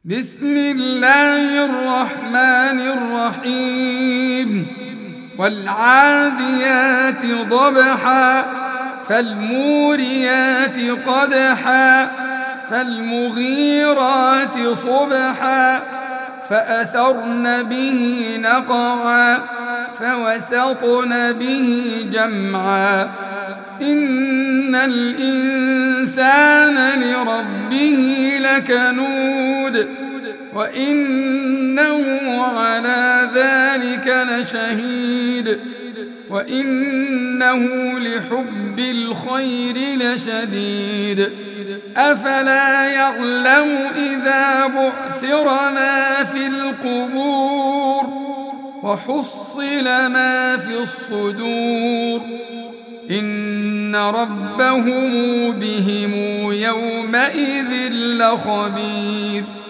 بسم الله الرحمن الرحيم والعاديات ضبحا فالموريات قدحا فالمغيرات صبحا فأثرن به نقعا فوسطن به جمعا إن الإنسان لربه لكنود وإنه على ذلك لشهيد وإنه لحب الخير لشديد أفلا يعلم إذا بعثر ما في القبور وحصل ما في الصدور إن ربهم بهم يومئذ لخبير